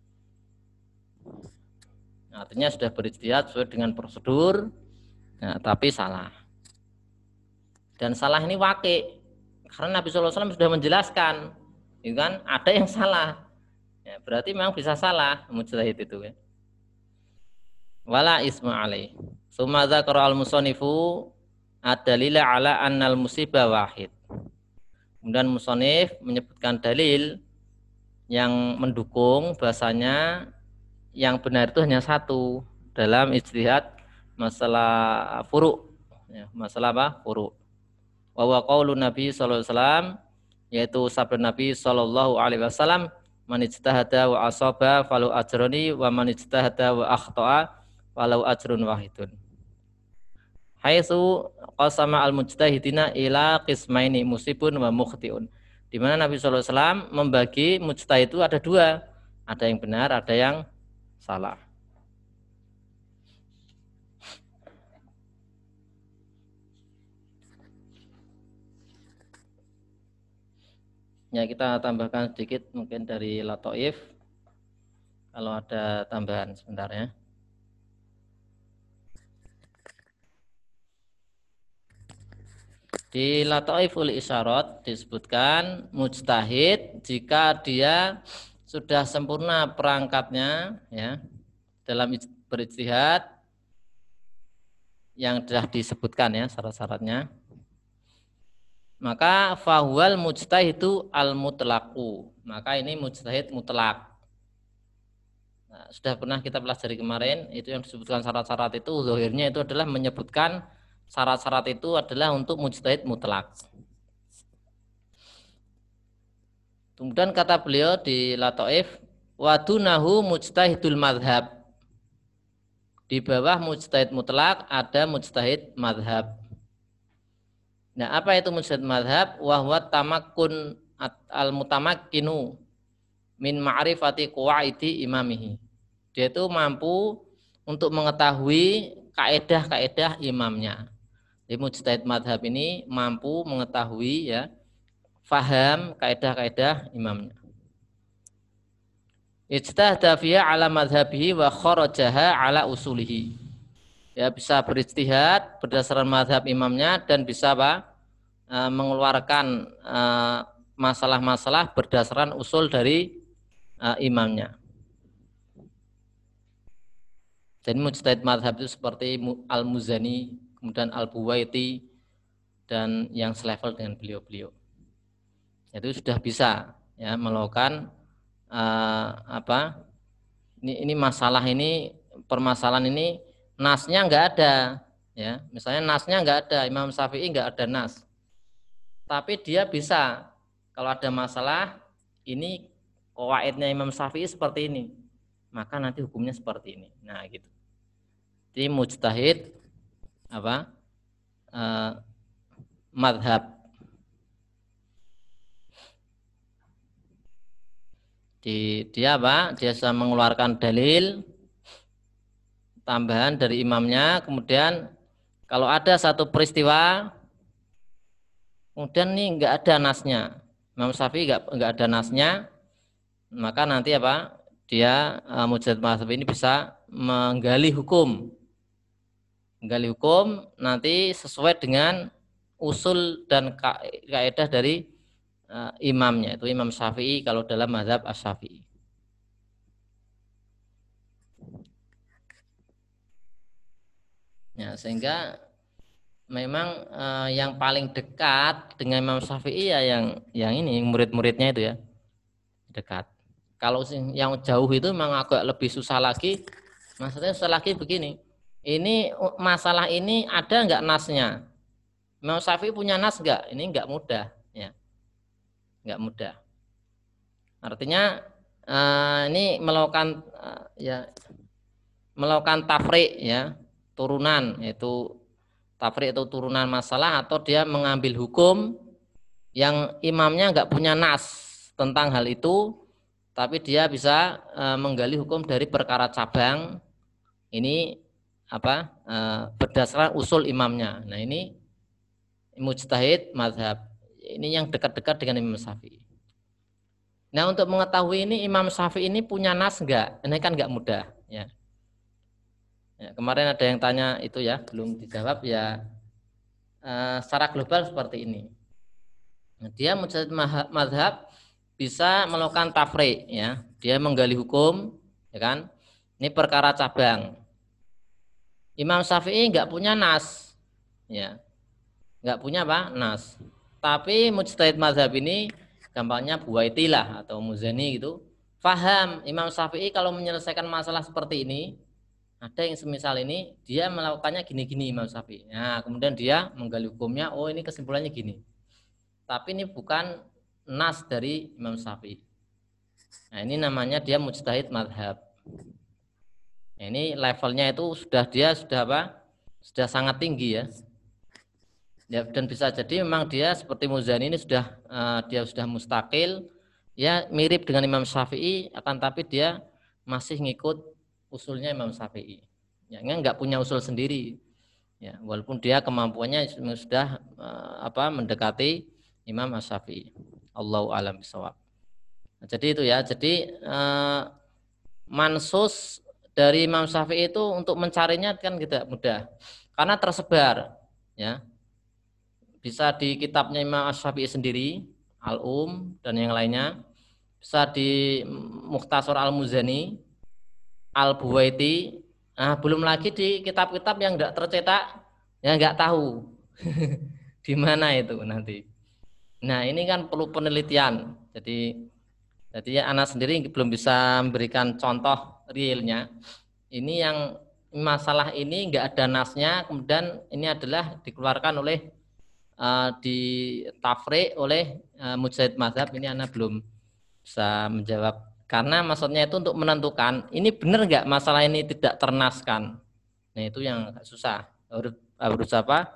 Artinya sudah berijtihad sesuai dengan prosedur, nah, tapi salah. Dan salah ini waqi, karena Nabi SAW sudah menjelaskan, gitu kan? Ada yang salah. Ya, berarti memang bisa salah mujtahid itu ya. Wala isma alaih. Summa dzakara al-musannifu ad-dalila ala annal musibah wahid. Kemudian musannif menyebutkan dalil yang mendukung bahasanya yang benar itu hanya satu dalam ijtihad masalah furu', ya, masalah apa? Furu'. Wa huwa qaulun Nabi sallallahu alaihi wasallam, yaitu sabda Nabi sallallahu alaihi wasallam, man ijtahada wa asaba falau ajroni wa man ijtahada wa akhta'a falau ajrun wahidun. Haitsu qasama al-mujtahidina ila qismaini musibun wa mukhtiun. Di mana Nabi sallallahu alaihi wasallam membagi mujtahid itu ada dua, ada yang benar, ada yang salah. Ya, kita tambahkan sedikit mungkin dari Lataif kalau ada tambahan sebentar ya. Di Lataiful Isyarat disebutkan mujtahid jika dia sudah sempurna perangkatnya, ya, dalam berijtihad yang sudah disebutkan ya syarat-syaratnya, maka fahuwal mujtahidu al-mutlaqu, maka ini mujtahid mutlak. Nah, sudah pernah kita pelajari kemarin, itu yang disebutkan syarat-syarat itu zahirnya itu adalah menyebutkan syarat-syarat itu adalah untuk mujtahid mutlak. Kemudian kata beliau di Lataif, wadunahu mujtahidul madhab. Di bawah mujtahid mutlak ada mujtahid madhab. Nah, apa itu mujtahid madhab? Wahwa tamakkun al-mutamakkinu min ma'rifati qawaidi imamihi. Dia itu mampu untuk mengetahui kaedah-kaedah imamnya. Jadi mujtahid madhab ini mampu mengetahui, ya, faham kaedah-kaedah imamnya. Ijtahada fiha ala madhabihi wa kharajaha ala usulihi. Ya, bisa berijtihad berdasarkan madhab imamnya dan bisa apa? Mengeluarkan masalah-masalah berdasarkan usul dari imamnya. Jadi mujtahid madhab itu seperti Al-Muzani, kemudian Al-Buwaiti, dan yang selevel dengan beliau-beliau. Itu sudah bisa, ya, melakukan ini masalah ini, permasalahan ini nasnya nggak ada, ya, misalnya nasnya nggak ada, Imam Syafi'i nggak ada nas, tapi dia bisa kalau ada masalah ini qawaidnya Imam Syafi'i seperti ini, maka nanti hukumnya seperti ini. Nah, gitu. Jadi mujtahid madhab. Dia bisa mengeluarkan dalil tambahan dari imamnya. Kemudian kalau ada satu peristiwa kemudian nih nggak ada nasnya, Imam Syafi'i nggak ada nasnya, maka nanti dia mujtahid mazhab ini bisa menggali hukum nanti sesuai dengan usul dan kaidah dari imamnya, itu Imam Syafi'i kalau dalam mazhab Asy-Syafi'i. Ya, sehingga memang yang paling dekat dengan Imam Syafi'i ya yang ini murid-muridnya itu ya dekat. Kalau yang jauh itu memang agak lebih susah lagi. Maksudnya susah lagi begini. Ini masalah ini ada nggak nasnya? Imam Syafi'i punya nas nggak? Ini nggak mudah, ya, nggak mudah. Artinya ini melakukan tafrik ya, turunan, yaitu tafrik itu turunan masalah, atau dia mengambil hukum yang imamnya nggak punya nas tentang hal itu, tapi dia bisa menggali hukum dari perkara cabang ini berdasarkan usul imamnya. Nah ini mujtahid mazhab, ini yang dekat-dekat dengan Imam Syafi'i. Nah untuk mengetahui ini Imam Syafi'i ini punya nas enggak? Ini kan enggak mudah ya. Ya, kemarin ada yang tanya itu ya, belum dijawab ya. Secara global seperti ini. Nah, dia mujtahid mazhab bisa melakukan tafrik ya. Dia menggali hukum ya kan. Ini perkara cabang. Imam Syafi'i enggak punya nas. Ya. Enggak punya apa? Nas. Tapi mujtahid mazhab ini gampangnya Buwaiti lah atau Muzani gitu. Faham Imam Syafi'i kalau menyelesaikan masalah seperti ini, ada yang semisal ini dia melakukannya gini-gini Imam Syafi'i. Nah, kemudian dia menggali hukumnya, oh ini kesimpulannya gini. Tapi ini bukan nas dari Imam Syafi'i. Nah, ini namanya dia mujtahid mazhab. Nah, ini levelnya itu sudah apa? Sudah sangat tinggi ya. Ya, dan bisa jadi memang dia seperti Muzani ini dia sudah mustakil, ya mirip dengan Imam Syafi'i, akan tapi dia masih ngikut usulnya Imam Syafi'i. Ya, nggak punya usul sendiri. Ya, walaupun dia kemampuannya sudah mendekati Imam Syafi'i. Allahu a'lam bishawab. Nah, jadi itu ya. Jadi mansus dari Imam Syafi'i itu untuk mencarinya kan tidak mudah, karena tersebar. Ya. Bisa di kitabnya Imam Asy-Syafi'i sendiri, dan yang lainnya. Bisa di Mukhtasar Al-Muzani, Al-Buwaiti. Nah, belum lagi di kitab-kitab yang tidak tercetak, yang nggak tahu di mana itu nanti. Nah, ini kan perlu penelitian. Jadi anak sendiri belum bisa memberikan contoh realnya. Ini yang masalah ini nggak ada nasnya, kemudian ini adalah dikeluarkan oleh di tafrik oleh mujtahid mazhab, ini anak belum bisa menjawab, karena maksudnya itu untuk menentukan ini benar nggak masalah ini tidak ternaskan. Nah itu yang agak susah, harus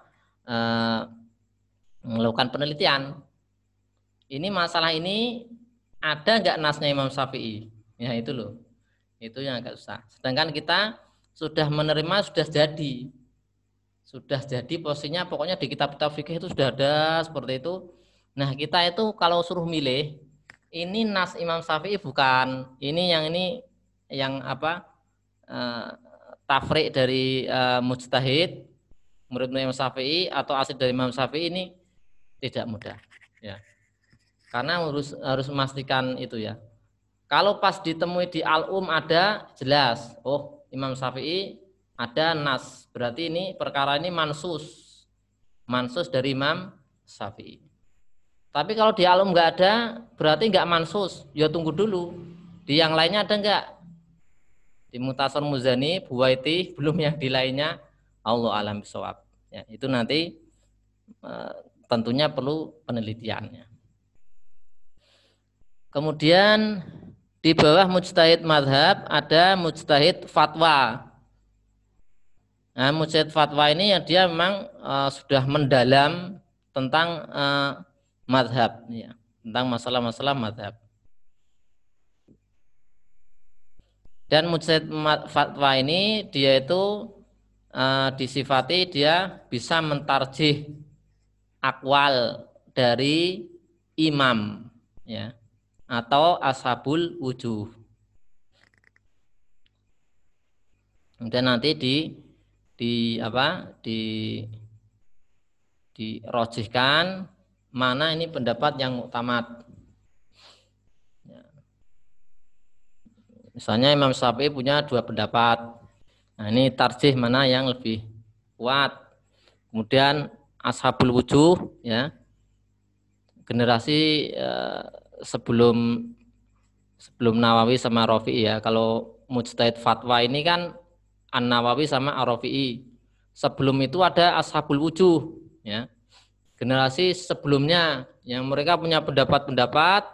melakukan penelitian. Ini masalah ini ada nggak nasnya Imam Syafi'i? Ya itu loh, itu yang agak susah. Sedangkan kita sudah menerima, sudah jadi posisinya, pokoknya di kitab-kitab fikih itu sudah ada seperti itu. Nah kita itu kalau suruh milih, ini nas Imam Syafi'i bukan, ini yang tafrik dari mujtahid murid Imam Syafi'i atau asli dari Imam Syafi'i, ini tidak mudah ya, karena harus memastikan itu ya. Kalau pas ditemui di ada jelas, oh Imam Syafi'i ada nas, berarti ini perkara ini mansus dari Imam Syafi'i. Tapi kalau di nggak ada, berarti nggak mansus. Ya tunggu dulu, di yang lainnya ada nggak? Di Mukhtasar Muzani, Buwaiti, belum yang di lainnya. Allahu a'lam bishawab. Ya, itu nanti tentunya perlu penelitiannya. Kemudian di bawah mujtahid madhab ada mujtahid fatwa. Nah, mujtahid fatwa ini ya dia memang sudah mendalam tentang madhab, ya, tentang masalah-masalah madhab. Dan mujtahid fatwa ini dia itu disifati dia bisa mentarjih akwal dari imam, ya, atau ashabul wujuh. Kemudian nanti di apa? Dirojihkan mana ini pendapat yang muktamad. Misalnya Imam Syafi'i punya dua pendapat. Nah, ini tarjih mana yang lebih kuat. Kemudian ashabul wujuh ya. Generasi sebelum Nawawi sama Rafi'i ya. Kalau mujtahid fatwa ini kan An-Nawawi sama Ar-Rafi'i. Sebelum itu ada ashabul wujuh ya. Generasi sebelumnya yang mereka punya pendapat-pendapat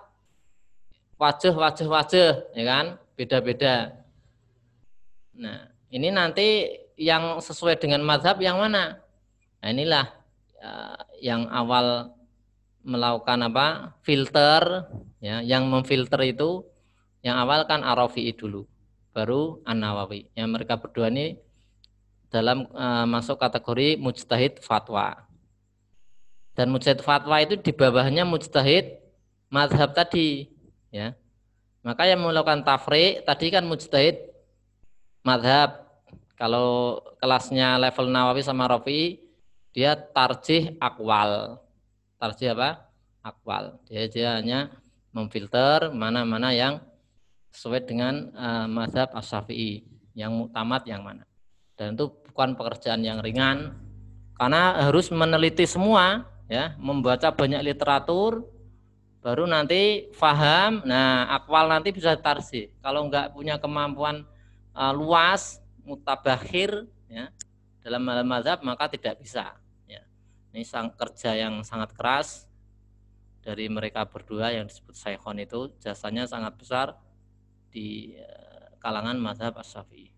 wajah ya kan, beda-beda. Nah, ini nanti yang sesuai dengan mazhab yang mana? Nah, inilah yang awal melakukan apa? Filter ya, yang memfilter itu yang awal kan Ar-Rafi'i dulu, baru An-Nawawi. Yang mereka berdua ini dalam masuk kategori mujtahid fatwa. Dan mujtahid fatwa itu di bawahnya mujtahid mazhab tadi, ya. Maka yang melakukan tafriq tadi kan mujtahid mazhab. Kalau kelasnya level Nawawi sama Rafi'i, dia tarjih akwal. Tarjih apa? Akwal. Dia hanya memfilter mana-mana yang sesuai dengan mazhab Asy-Syafi'i, yang muktamad yang mana. Dan itu bukan pekerjaan yang ringan karena harus meneliti semua ya, membaca banyak literatur baru nanti faham. Nah, akwal nanti bisa tarsih. Kalau nggak punya kemampuan luas, mutabakhir ya, dalam mazhab maka tidak bisa ya. Ini kerja yang sangat keras dari mereka berdua yang disebut Syekhon itu, jasanya sangat besar di kalangan mazhab Asy-Syafi'i.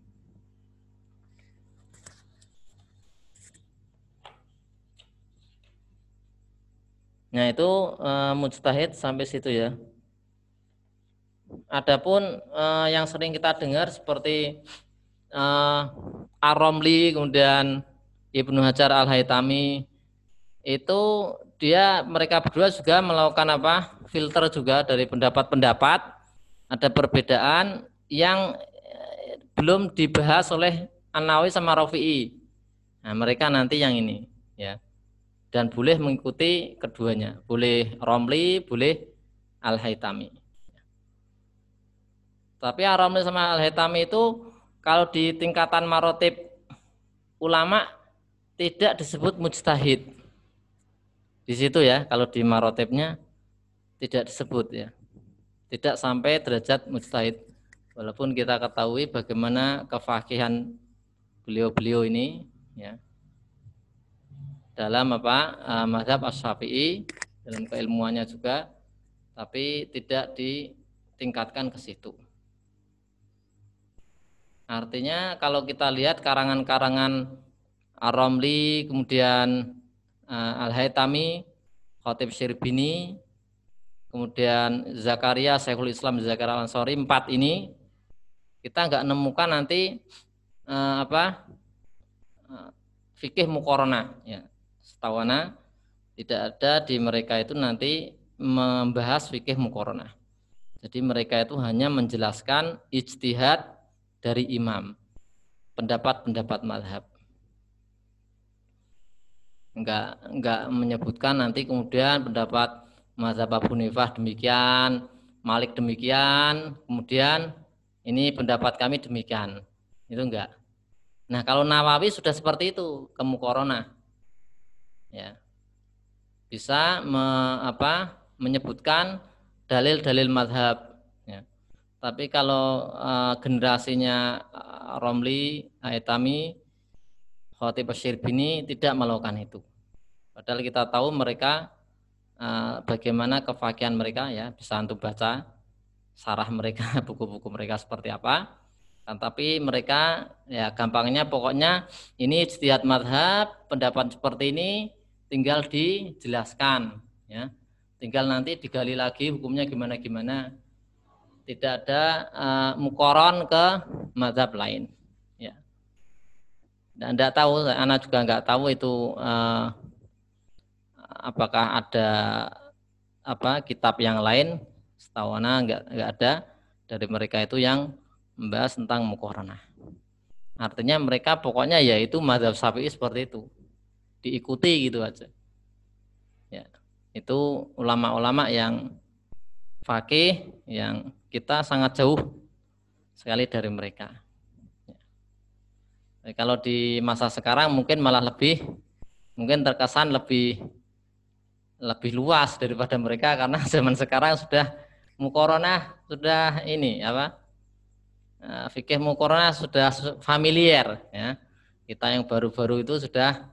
Nah, itu mujtahid sampai situ ya. Adapun yang sering kita dengar seperti Ar-Romli, kemudian Ibnu Hajar Al-Haytami, itu mereka berdua juga melakukan apa? Filter juga dari pendapat-pendapat. Ada perbedaan yang belum dibahas oleh An-Nawawi sama Rafi'i. Nah, mereka nanti yang ini ya. Dan boleh mengikuti keduanya, boleh Romli, boleh Al-Haytami. Tapi Ar-Romli sama Al-Haytami itu kalau di tingkatan marotib ulama tidak disebut mujtahid. Di situ ya, kalau di marotibnya tidak disebut ya. Tidak sampai derajat mujtahid. Walaupun kita ketahui bagaimana kefakihan beliau-beliau ini ya. Dalam apa? Mazhab Asy-Syafi'i, dalam keilmuannya juga, tapi tidak ditingkatkan ke situ. Artinya kalau kita lihat karangan-karangan Ar-Romli, kemudian Al-Haytami, Khatib Syirbini, kemudian Zakaria, Syekhul Islam Zakaria Al-Ansari, 4 ini kita nggak nemukan nanti fikih muqaranah ya. Setawana tidak ada di mereka itu nanti membahas fikih muqaranah. Jadi mereka itu hanya menjelaskan ijtihad dari imam, pendapat-pendapat mazhab. Enggak menyebutkan nanti kemudian pendapat mazhab Abu Hanifah demikian, Malik demikian, kemudian ini pendapat kami demikian. Itu enggak. Nah, kalau Nawawi sudah seperti itu, kemuqaranah. Ya. Bisa menyebutkan dalil-dalil mazhab ya. Tapi kalau generasinya Romli, Haytami, Khatib Syirbini tidak melakukan itu. Padahal kita tahu mereka bagaimana kefakihan mereka ya, bisa untuk baca sarah mereka, buku-buku mereka seperti apa. Tapi mereka ya gampangnya pokoknya ini ijtihad mazhab, pendapat seperti ini tinggal dijelaskan ya. Tinggal nanti digali lagi hukumnya gimana-gimana. Tidak ada muqaran ke mazhab lain ya. Dan tidak tahu, anak juga nggak tahu itu apakah ada kitab yang lain. Setahu anak nggak ada dari mereka itu yang membahas tentang muqaranah. Artinya mereka pokoknya ya itu mazhab Syafi'i seperti itu, diikuti gitu aja. Ya, itu ulama-ulama yang fakih yang kita sangat jauh sekali dari mereka. Ya. Kalau di masa sekarang mungkin malah mungkin terkesan lebih luas daripada mereka karena zaman sekarang sudah mukoronah sudah ini apa fikih mukoronah sudah familiar ya. Kita yang baru-baru itu sudah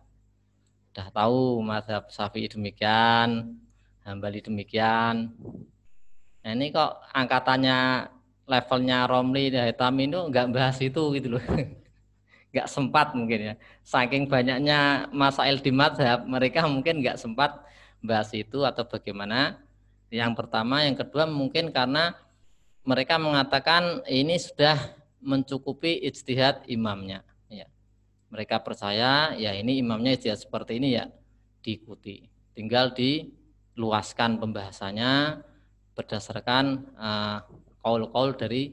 tahu mazhab Syafi'i demikian, Hambali demikian. Nah, ini kok angkatannya levelnya Romli dan Hitami itu nggak bahas itu gitu loh. Nggak sempat mungkin ya. Saking banyaknya masail di mazhab, mereka mungkin nggak sempat bahas itu atau bagaimana. Yang pertama, yang kedua mungkin karena mereka mengatakan ini sudah mencukupi ijtihad imamnya. Ya. Mereka percaya ya ini imamnya ijtihad seperti ini ya diikuti. Tinggal diluaskan pembahasannya berdasarkan kaul-kaul dari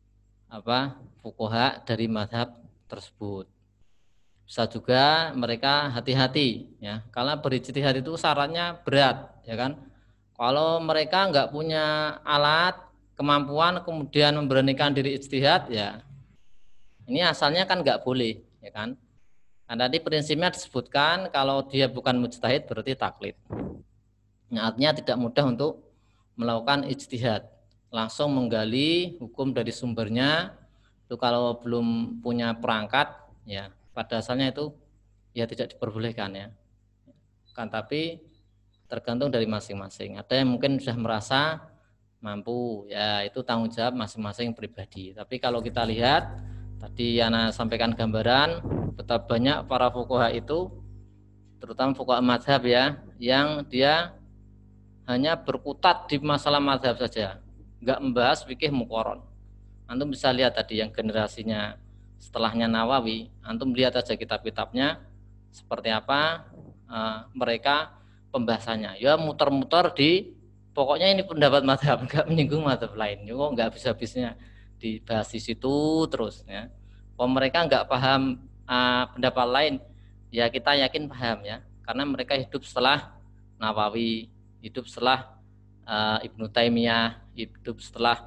fuqaha dari mazhab tersebut. Bisa juga mereka hati-hati ya, karena berijtihad itu syaratnya berat ya kan. Kalau mereka nggak punya alat kemampuan kemudian memberanikan diri ijtihad ya ini asalnya kan nggak boleh ya kan. Nah, tadi prinsipnya disebutkan kalau dia bukan mujtahid berarti taklid. Nah, artinya tidak mudah untuk melakukan ijtihad, langsung menggali hukum dari sumbernya. Itu kalau belum punya perangkat ya pada asalnya itu ya tidak diperbolehkan ya. Kan tapi tergantung dari masing-masing. Ada yang mungkin sudah merasa mampu ya itu tanggung jawab masing-masing pribadi. Tapi kalau kita lihat tadi Yana sampaikan gambaran betapa banyak para fuqaha itu terutama fuqaha mazhab ya yang dia hanya berkutat di masalah mazhab saja, nggak membahas fikih muqaron. Antum bisa lihat tadi yang generasinya setelahnya Nawawi, antum lihat aja kitab-kitabnya seperti apa mereka pembahasannya. Ya muter-muter di pokoknya ini pendapat mazhab, nggak menyinggung mazhab lain. Kok nggak habis-habisnya dibahas di situ terus ya. Kalau mereka nggak paham pendapat lain, ya kita yakin paham ya, karena mereka hidup setelah Nawawi, hidup setelah Ibnu Taimiyah, hidup setelah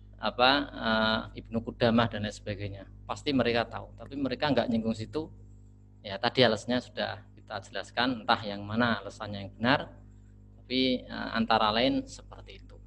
Ibnu Qudamah dan lain sebagainya. Pasti mereka tahu, tapi mereka nggak nyinggung situ. Ya tadi alasannya sudah kita jelaskan, entah yang mana alasannya yang benar, tapi antara lain seperti itu.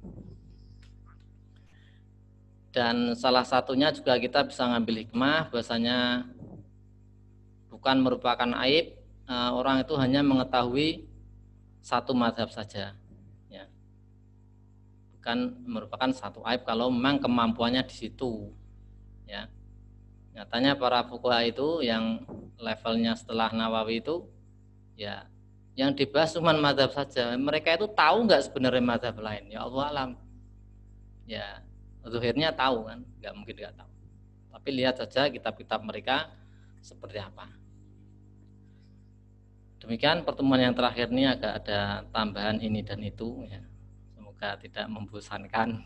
Dan salah satunya juga kita bisa ngambil hikmah bahwasanya bukan merupakan aib orang itu hanya mengetahui satu mazhab saja. Ya. Bukan merupakan satu aib kalau memang kemampuannya di situ. Ya. Nyatanya para fuqaha itu yang levelnya setelah Nawawi itu ya yang dibahas cuma mazhab saja. Mereka itu tahu nggak sebenarnya mazhab lain? Ya Allah alam. Ya, zuhirnya tahu kan, nggak mungkin nggak tahu. Tapi lihat saja kitab-kitab mereka seperti apa. Demikian pertemuan yang terakhir ini agak ada tambahan ini dan itu. Ya. Semoga tidak membosankan.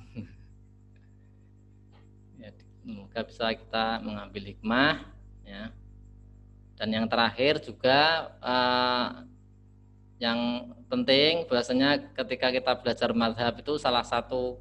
Ya, semoga bisa kita mengambil hikmah. Ya. Dan yang terakhir juga yang penting bahwasanya ketika kita belajar mazhab itu salah satu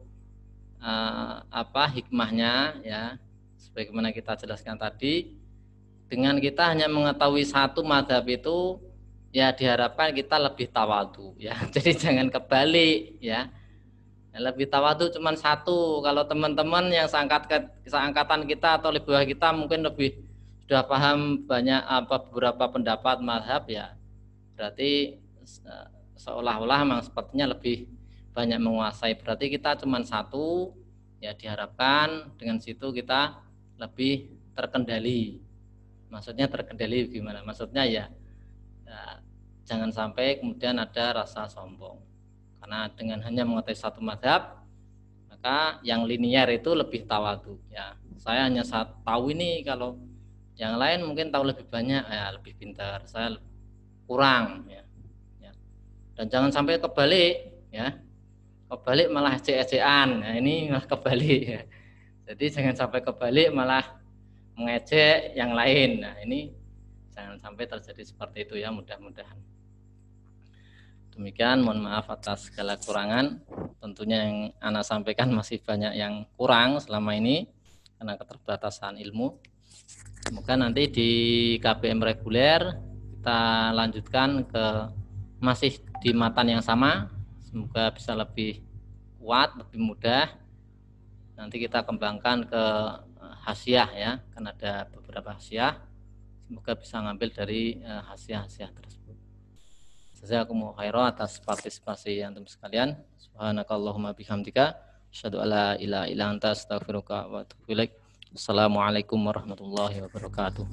hikmahnya ya sebagaimana kita jelaskan tadi, dengan kita hanya mengetahui satu mazhab itu ya diharapkan kita lebih tawadhu ya. Jadi jangan kebalik ya. Lebih tawadhu cuma satu. Kalau teman-teman yang seangkatan kita atau lebih bawah kita mungkin lebih sudah paham banyak beberapa pendapat mazhab ya. Berarti seolah-olah memang sepertinya lebih banyak menguasai. Berarti kita cuma satu ya, diharapkan dengan situ kita lebih terkendali. Maksudnya terkendali gimana? Maksudnya ya jangan sampai kemudian ada rasa sombong. Karena dengan hanya mengetahui satu mazhab, maka yang linear itu lebih tawadhu ya. Saya hanya tahu ini, kalau yang lain mungkin tahu lebih banyak ya lebih pintar, saya kurang ya. Dan jangan sampai kebalik ya. Kebalik malah ejek-ejekan. Nah, ini malah kebalik ya. Jadi jangan sampai kebalik malah mengejek yang lain. Nah, ini jangan sampai terjadi seperti itu ya, mudah-mudahan. Demikian, mohon maaf atas segala kekurangan. Tentunya yang Ana sampaikan masih banyak yang kurang selama ini karena keterbatasan ilmu. Semoga nanti di KBM reguler kita lanjutkan ke masih di matan yang sama. Semoga bisa lebih kuat, lebih mudah. Nanti kita kembangkan ke hasiah ya, kan ada beberapa hasiah. Semoga bisa ngambil dari hasiah-hasiah tersebut. Jazakumullahu khairan atas partisipasi antum sekalian. Subhanakallahumma bihamdika asyhadu alla ilaha illa anta astaghfiruka wa atubu ilaik. Assalamualaikum warahmatullahi wabarakatuh.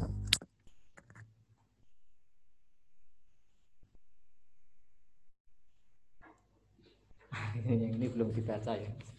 Yang ini belum dibaca ya.